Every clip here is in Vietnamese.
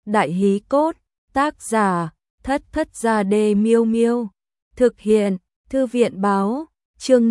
Đại hí cốt, tác giả, Thất Thất Gia Đê Miêu Miêu. Thực hiện, Thư viện báo, chương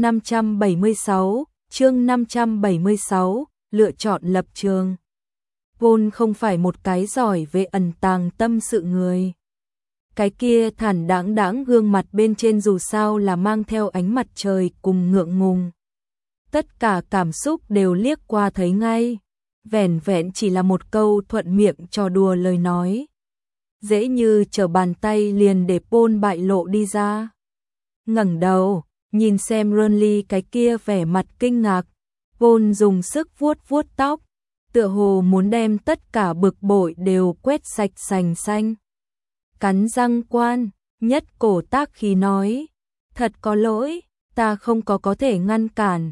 576, lựa chọn lập trường. Vốn không phải một cái giỏi về ẩn tàng tâm sự người. Cái kia thản đáng gương mặt bên trên dù sao là mang theo ánh mặt trời cùng ngượng ngùng. Tất cả cảm xúc đều liếc qua thấy ngay. Vẻn vẹn chỉ là một câu thuận miệng trò đùa lời nói. Dễ như trở bàn tay liền để Paul bại lộ đi ra. Ngẩng đầu, nhìn xem Ronly cái kia vẻ mặt kinh ngạc. Paul dùng sức vuốt tóc, tựa hồ muốn đem tất cả bực bội đều quét sạch sành xanh. Cắn răng quan, nhất cổ tác khí nói. Thật có lỗi, ta không có thể ngăn cản.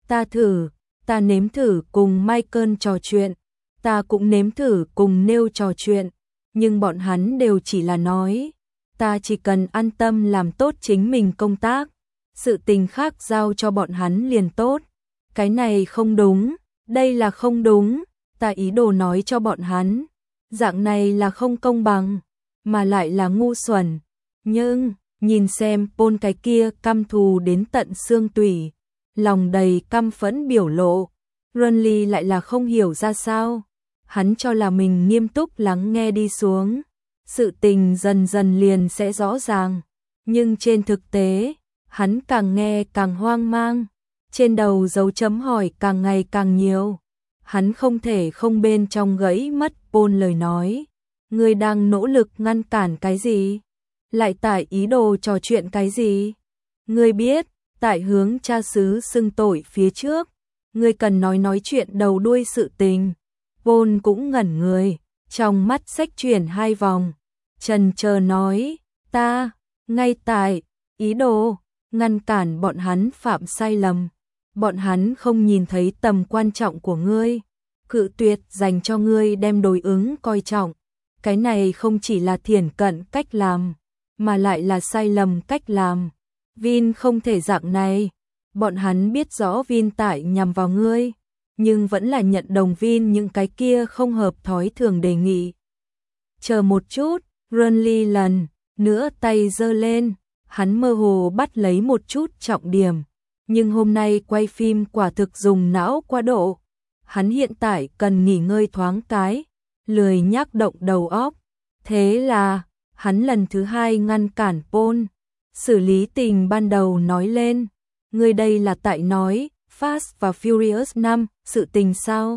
Ta nếm thử cùng Michael trò chuyện, ta cũng nếm thử cùng Neil trò chuyện, nhưng bọn hắn đều chỉ là nói, ta chỉ cần an tâm làm tốt chính mình công tác, sự tình khác giao cho bọn hắn liền tốt. Cái này không đúng, đây là không đúng, ta ý đồ nói cho bọn hắn, dạng này là không công bằng, mà lại là ngu xuẩn. Nhưng, nhìn xem Paul cái kia căm thù đến tận xương tủy, lòng đầy căm phẫn biểu lộ, Ronly lại là không hiểu ra sao. Hắn cho là mình nghiêm túc lắng nghe đi xuống, sự tình dần dần liền sẽ rõ ràng. Nhưng trên thực tế, hắn càng nghe càng hoang mang, trên đầu dấu chấm hỏi càng ngày càng nhiều. Hắn không thể không bên trong gãy mất Paul lời nói. Ngươi đang nỗ lực ngăn cản cái gì? Lại tại ý đồ trò chuyện cái gì? Ngươi biết, tại hướng cha xứ xưng tội phía trước, ngươi cần nói chuyện đầu đuôi sự tình. Paul cũng ngẩn người, trong mắt xách chuyển hai vòng, chần chờ nói, ta, ngay tại, ý đồ, ngăn cản bọn hắn phạm sai lầm. Bọn hắn không nhìn thấy tầm quan trọng của ngươi, cự tuyệt dành cho ngươi đem đối ứng coi trọng. Cái này không chỉ là thiển cận cách làm, mà lại là sai lầm cách làm. Vin không thể dạng này. Bọn hắn biết rõ Vin tại nhằm vào ngươi, nhưng vẫn là nhận đồng Vin những cái kia không hợp thói thường đề nghị. Chờ một chút, Ronly lần nữa tay giơ lên, hắn mơ hồ bắt lấy một chút trọng điểm, nhưng hôm nay quay phim quả thực dùng não quá độ. Hắn hiện tại cần nghỉ ngơi thoáng cái, lười nhác động đầu óc. Thế là, hắn lần thứ hai ngăn cản Paul, xử lý tình ban đầu nói lên. Ngươi đây là tại nói Fast và Furious 5 sự tình sao?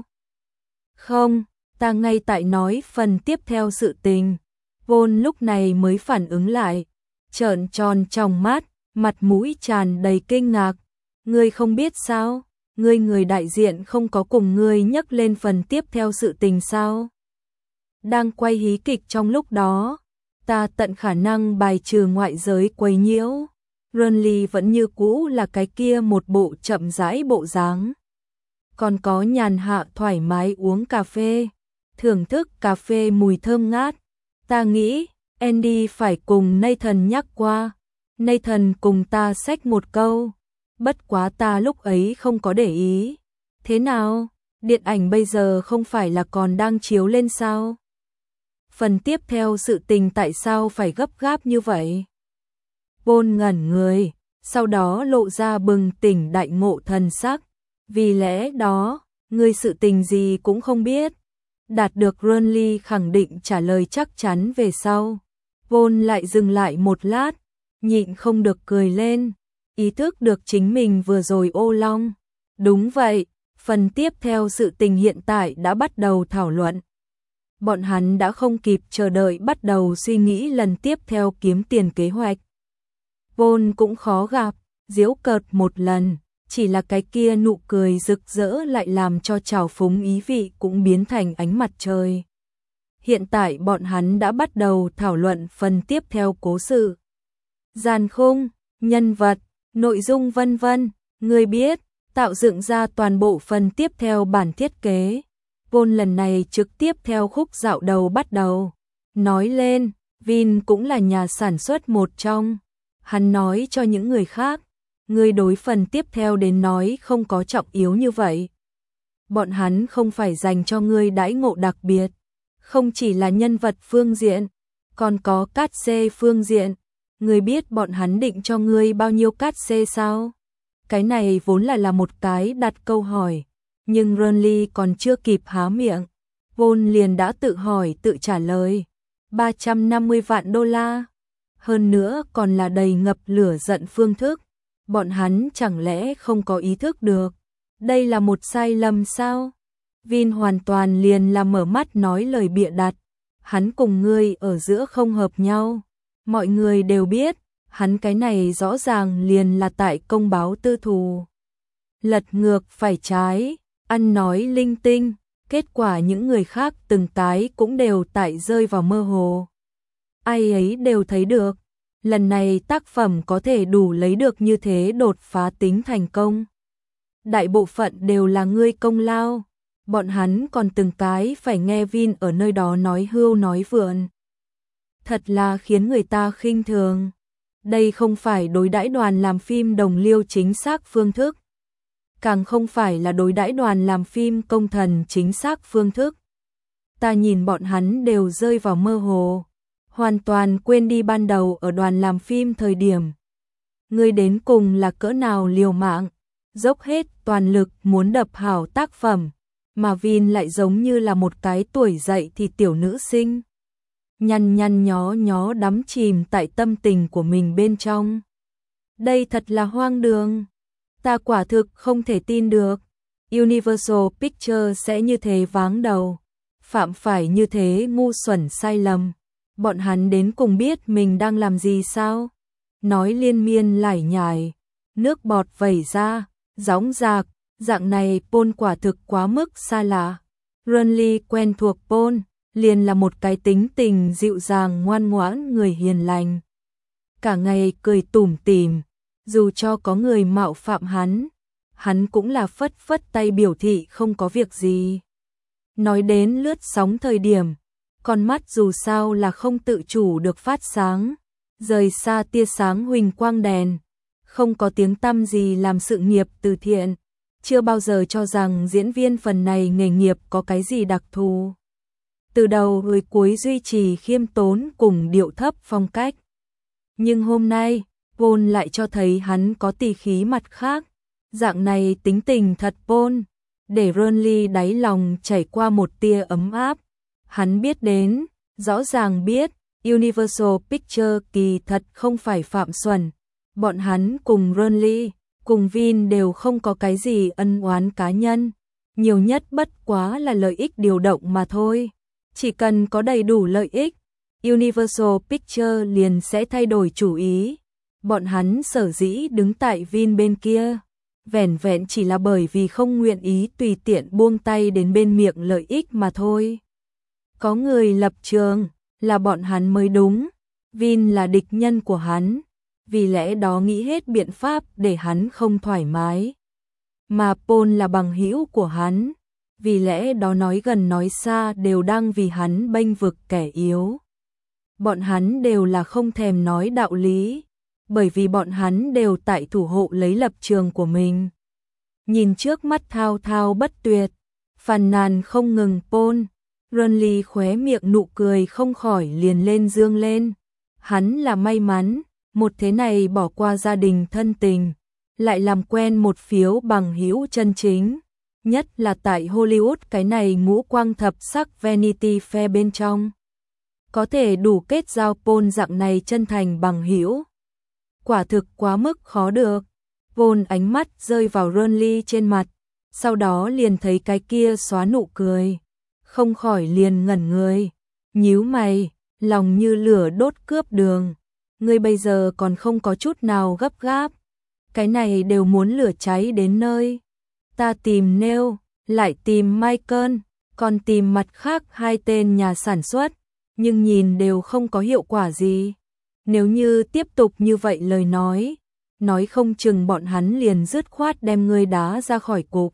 Không, ta ngay tại nói phần tiếp theo sự tình. Paul lúc này mới phản ứng lại, trợn tròn trong mắt, mặt mũi tràn đầy kinh ngạc. Ngươi không biết sao? Ngươi người đại diện không có cùng ngươi nhắc lên phần tiếp theo sự tình sao? Đang quay hí kịch trong lúc đó, ta tận khả năng bài trừ ngoại giới quấy nhiễu. Ronly vẫn như cũ là cái kia một bộ chậm rãi bộ dáng. Còn có nhàn hạ thoải mái uống cà phê, thưởng thức cà phê mùi thơm ngát. Ta nghĩ, Andy phải cùng Nathan nhắc qua. Nathan cùng ta xách một câu. Bất quá ta lúc ấy không có để ý. Thế nào? Điện ảnh bây giờ không phải là còn đang chiếu lên sao? Phần tiếp theo sự tình tại sao phải gấp gáp như vậy? Paul ngẩn người, sau đó lộ ra bừng tỉnh đại ngộ thần sắc. Vì lẽ đó, ngươi sự tình gì cũng không biết. Đạt được Ronly khẳng định trả lời chắc chắn về sau. Paul lại dừng lại một lát, nhịn không được cười lên, ý thức được chính mình vừa rồi ô long. Đúng vậy, phần tiếp theo sự tình hiện tại đã bắt đầu thảo luận. Bọn hắn đã không kịp chờ đợi bắt đầu suy nghĩ lần tiếp theo kiếm tiền kế hoạch. Paul cũng khó gặp, giễu cợt một lần, chỉ là cái kia nụ cười rực rỡ lại làm cho trào phúng ý vị cũng biến thành ánh mặt trời. Hiện tại bọn hắn đã bắt đầu thảo luận phần tiếp theo cố sự. Dàn khung, nhân vật, nội dung vân vân, người biết, tạo dựng ra toàn bộ phần tiếp theo bản thiết kế. Paul lần này trực tiếp theo khúc dạo đầu bắt đầu. Nói lên, Vin cũng là nhà sản xuất một trong. Hắn nói cho những người khác, người đối phần tiếp theo đến nói không có trọng yếu như vậy. Bọn hắn không phải dành cho ngươi đãi ngộ đặc biệt. Không chỉ là nhân vật phương diện, còn có cát xê phương diện. Ngươi biết bọn hắn định cho ngươi bao nhiêu cát xê sao? Cái này vốn là một cái đặt câu hỏi, nhưng Renly còn chưa kịp há miệng, Paul liền đã tự hỏi tự trả lời. 350 vạn đô la. Hơn nữa còn là đầy ngập lửa giận phương thức. Bọn hắn chẳng lẽ không có ý thức được đây là một sai lầm sao? Vin hoàn toàn liền là mở mắt nói lời bịa đặt. Hắn cùng ngươi ở giữa không hợp nhau. Mọi người đều biết, hắn cái này rõ ràng liền là tại công báo tư thù. Lật ngược phải trái, ăn nói linh tinh, kết quả những người khác từng cái cũng đều tại rơi vào mơ hồ. Ai ấy đều thấy được, lần này tác phẩm có thể đủ lấy được như thế đột phá tính thành công. Đại bộ phận đều là ngươi công lao, bọn hắn còn từng cái phải nghe Vin ở nơi đó nói hưu nói vượn. Thật là khiến người ta khinh thường. Đây không phải đối đãi đoàn làm phim đồng liêu chính xác phương thức. Càng không phải là đối đãi đoàn làm phim công thần chính xác phương thức. Ta nhìn bọn hắn đều rơi vào mơ hồ, hoàn toàn quên đi ban đầu ở đoàn làm phim thời điểm. Ngươi đến cùng là cỡ nào liều mạng, dốc hết toàn lực muốn đập hảo tác phẩm, mà Vin lại giống như là một cái tuổi dậy thì tiểu nữ sinh. Nhăn nhó nhó đắm chìm tại tâm tình của mình bên trong. Đây thật là hoang đường. Ta quả thực không thể tin được. Universal Pictures sẽ như thế váng đầu. Phạm phải như thế ngu xuẩn sai lầm. Bọn hắn đến cùng biết mình đang làm gì sao? Nói liên miên lải nhải. Nước bọt vẩy ra, gióng giạc. Dạng này Paul quả thực quá mức xa lạ. Renly quen thuộc Paul, liền là một cái tính tình dịu dàng ngoan ngoãn người hiền lành. Cả ngày cười tủm tỉm, dù cho có người mạo phạm hắn cũng là phất phất tay biểu thị không có việc gì. Nói đến lướt sóng thời điểm, con mắt dù sao là không tự chủ được phát sáng, rời xa tia sáng huỳnh quang đèn, không có tiếng tăm gì làm sự nghiệp từ thiện, chưa bao giờ cho rằng diễn viên phần này nghề nghiệp có cái gì đặc thù. Từ đầu tới cuối duy trì khiêm tốn cùng điệu thấp phong cách. Nhưng hôm nay, Paul lại cho thấy hắn có tỉ khí mặt khác. Dạng này tính tình thật Paul, để Renly đáy lòng chảy qua một tia ấm áp. Hắn biết đến, rõ ràng biết, Universal Pictures kỳ thật không phải phạm xuẩn. Bọn hắn cùng Renly, cùng Vin đều không có cái gì ân oán cá nhân. Nhiều nhất bất quá là lợi ích điều động mà thôi. Chỉ cần có đầy đủ lợi ích, Universal Pictures liền sẽ thay đổi chủ ý. Bọn hắn sở dĩ đứng tại Vin bên kia, vẻn vẹn chỉ là bởi vì không nguyện ý tùy tiện buông tay đến bên miệng lợi ích mà thôi. Có người lập trường, là bọn hắn mới đúng. Vin là địch nhân của hắn, vì lẽ đó nghĩ hết biện pháp để hắn không thoải mái. Mà Paul là bằng hữu của hắn, vì lẽ đó nói gần nói xa đều đang vì hắn bênh vực kẻ yếu. Bọn hắn đều là không thèm nói đạo lý, bởi vì bọn hắn đều tại thủ hộ lấy lập trường của mình. Nhìn trước mắt thao thao bất tuyệt, phàn nàn không ngừng Paul, Renly khóe miệng nụ cười không khỏi liền lên dương lên. Hắn là may mắn, một thế này bỏ qua gia đình thân tình, lại làm quen một phiếu bằng hữu chân chính. Nhất là tại Hollywood cái này ngũ quang thập sắc Vanity Fair bên trong. Có thể đủ kết giao Paul dạng này chân thành bằng hữu. Quả thực quá mức khó được. Paul ánh mắt rơi vào Renly trên mặt, sau đó liền thấy cái kia xóa nụ cười. Không khỏi liền ngẩn người, nhíu mày, lòng như lửa đốt cướp đường. Ngươi bây giờ còn không có chút nào gấp gáp. Cái này đều muốn lửa cháy đến nơi. Ta tìm Neil, lại tìm Michael, còn tìm mặt khác hai tên nhà sản xuất, nhưng nhìn đều không có hiệu quả gì. Nếu như tiếp tục như vậy lời nói không chừng bọn hắn liền dứt khoát đem ngươi đá ra khỏi cục.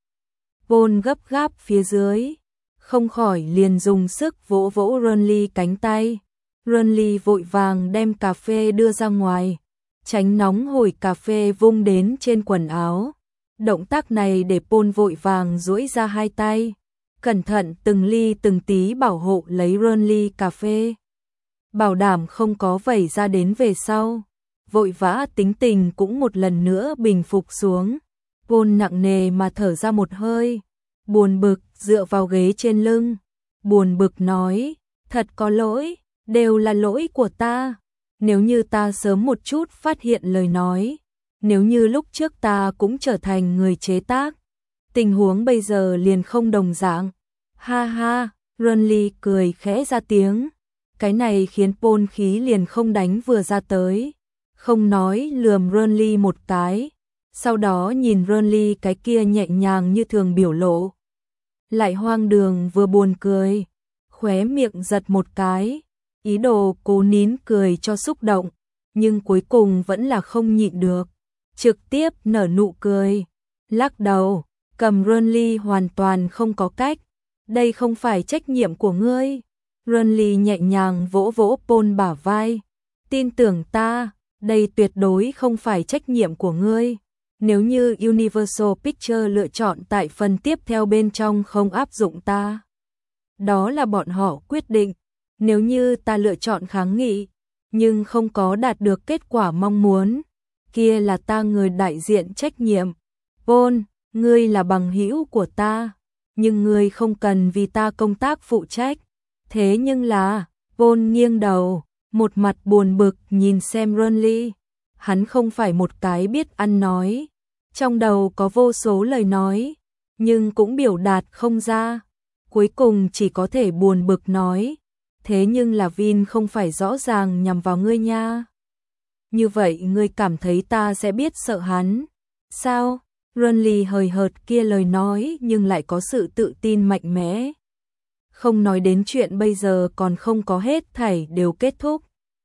Paul gấp gáp phía dưới, không khỏi liền dùng sức vỗ vỗ Renly cánh tay. Renly vội vàng đem cà phê đưa ra ngoài, tránh nóng hổi cà phê vung đến trên quần áo. Động tác này để Paul vội vàng duỗi ra hai tay, cẩn thận từng ly từng tí bảo hộ lấy ly cà phê. Bảo đảm không có vẩy ra đến về sau. Vội vã tính tình cũng một lần nữa bình phục xuống. Paul nặng nề mà thở ra một hơi. Buồn bực dựa vào ghế trên lưng. Buồn bực nói, thật có lỗi, đều là lỗi của ta. Nếu như ta sớm một chút phát hiện lời nói. Nếu như lúc trước ta cũng trở thành người chế tác. Tình huống bây giờ liền không đồng dạng. Ha ha, Ronly cười khẽ ra tiếng. Cái này khiến Paul khí liền không đánh vừa ra tới. Không nói lườm Ronly một cái. Sau đó nhìn Ronly cái kia nhẹ nhàng như thường biểu lộ. Lại hoang đường vừa buồn cười. Khóe miệng giật một cái. Ý đồ cố nín cười cho xúc động. Nhưng cuối cùng vẫn là không nhịn được. Trực tiếp nở nụ cười. Lắc đầu. Cầm Ronly hoàn toàn không có cách. Đây không phải trách nhiệm của ngươi. Ronly nhẹ nhàng vỗ vỗ Paul bả vai. Tin tưởng ta, đây tuyệt đối không phải trách nhiệm của ngươi. Nếu như Universal Pictures lựa chọn tại phần tiếp theo bên trong không áp dụng ta. Đó là bọn họ quyết định. Nếu như ta lựa chọn kháng nghị, nhưng không có đạt được kết quả mong muốn, kia là ta người đại diện trách nhiệm. Paul, ngươi là bằng hữu của ta, nhưng ngươi không cần vì ta công tác phụ trách. Thế nhưng là, Paul nghiêng đầu, một mặt buồn bực nhìn xem Ronly. Hắn không phải một cái biết ăn nói, trong đầu có vô số lời nói, nhưng cũng biểu đạt không ra. Cuối cùng chỉ có thể buồn bực nói, thế nhưng là Vin không phải rõ ràng nhằm vào ngươi nha. Như vậy ngươi cảm thấy ta sẽ biết sợ hắn, sao? Ronly hời hợt kia lời nói nhưng lại có sự tự tin mạnh mẽ. Không nói đến chuyện bây giờ còn không có hết thảy đều kết thúc.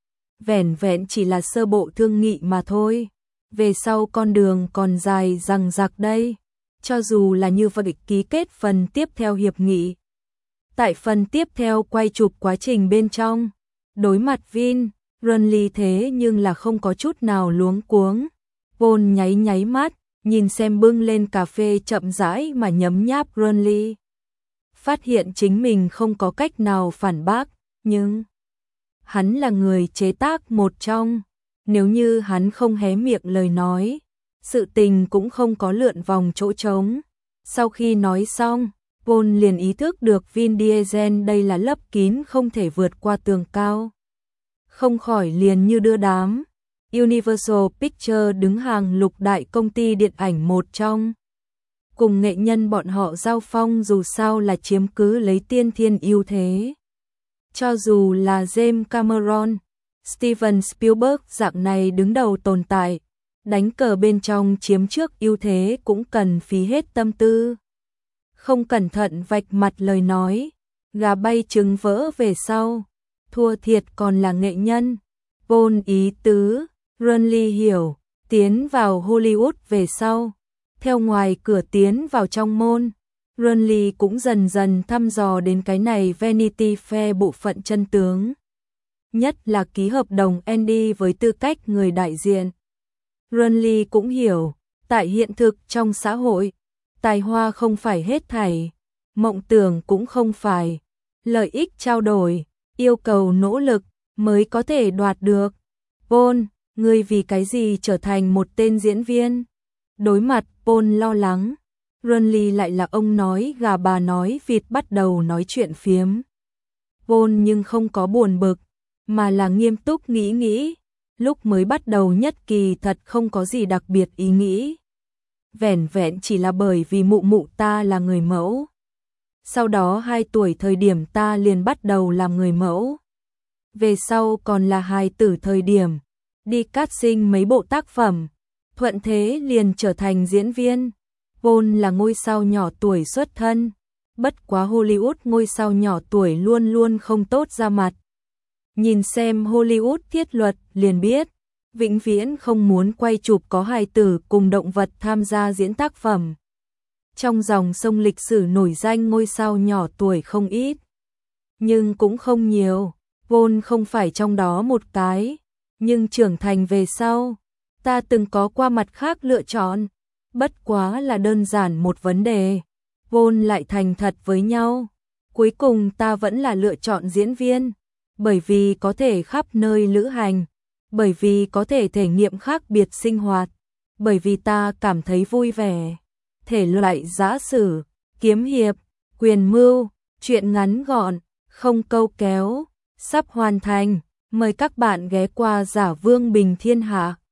Vẻn vẹn chỉ là sơ bộ thương nghị mà thôi. Về sau con đường còn dài dằng dặc đây. Cho dù là như vậy ký kết phần tiếp theo hiệp nghị. Tại phần tiếp theo quay chụp quá trình bên trong. Đối mặt Vin, Ronly thế nhưng là không có chút nào luống cuống. Paul nháy nháy mắt, nhìn xem bưng lên cà phê chậm rãi mà nhấm nháp Ronly. Phát hiện chính mình không có cách nào phản bác, nhưng hắn là người chế tác một trong, nếu như hắn không hé miệng lời nói, sự tình cũng không có lượn vòng chỗ trống. Sau khi nói xong, Paul liền ý thức được Vin Diesel đây là lấp kín không thể vượt qua tường cao. Không khỏi liền như đưa đám. Universal Pictures đứng hàng lục đại công ty điện ảnh một trong. Cùng nghệ nhân bọn họ giao phong dù sao là chiếm cứ lấy tiên thiên ưu thế. Cho dù là James Cameron, Steven Spielberg dạng này đứng đầu tồn tại, đánh cờ bên trong chiếm trước ưu thế cũng cần phí hết tâm tư. Không cẩn thận vạch mặt lời nói, gà bay trứng vỡ về sau, thua thiệt còn là nghệ nhân. Paul ý tứ, Ronly hiểu, tiến vào Hollywood về sau. Theo ngoài cửa tiến vào trong môn, Ronly cũng dần dần thăm dò đến cái này Vanity Fair bộ phận chân tướng. Nhất là ký hợp đồng Andy với tư cách người đại diện. Ronly cũng hiểu, tại hiện thực trong xã hội, tài hoa không phải hết thảy, mộng tưởng cũng không phải, lợi ích trao đổi, yêu cầu nỗ lực mới có thể đoạt được. Paul, ngươi vì cái gì trở thành một tên diễn viên? Đối mặt Paul lo lắng, Ronly lại là ông nói gà bà nói vịt bắt đầu nói chuyện phiếm. Paul nhưng không có buồn bực, mà là nghiêm túc nghĩ, lúc mới bắt đầu nhất kỳ thật không có gì đặc biệt ý nghĩ. Vẻn vẹn chỉ là bởi vì mụ mụ ta là người mẫu. Sau đó 2 tuổi thời điểm ta liền bắt đầu làm người mẫu. Về sau còn là hài tử thời điểm, đi casting mấy bộ tác phẩm. Thuận thế liền trở thành diễn viên. Paul là ngôi sao nhỏ tuổi xuất thân. Bất quá Hollywood ngôi sao nhỏ tuổi luôn luôn không tốt ra mặt. Nhìn xem Hollywood thiết luật liền biết. Vĩnh viễn không muốn quay chụp có hài tử cùng động vật tham gia diễn tác phẩm. Trong dòng sông lịch sử nổi danh ngôi sao nhỏ tuổi không ít. Nhưng cũng không nhiều. Paul không phải trong đó một cái. Nhưng trưởng thành về sau, ta từng có qua mặt khác lựa chọn, bất quá là đơn giản một vấn đề. Vôn lại thành thật với nhau. Cuối cùng ta vẫn là lựa chọn diễn viên, bởi vì có thể khắp nơi lữ hành, bởi vì có thể thể nghiệm khác biệt sinh hoạt, bởi vì ta cảm thấy vui vẻ. Thể loại giã sử, kiếm hiệp, quyền mưu, truyện ngắn gọn, không câu kéo, sắp hoàn thành. Mời các bạn ghé qua Giả Vương Bình Thiên Hạ.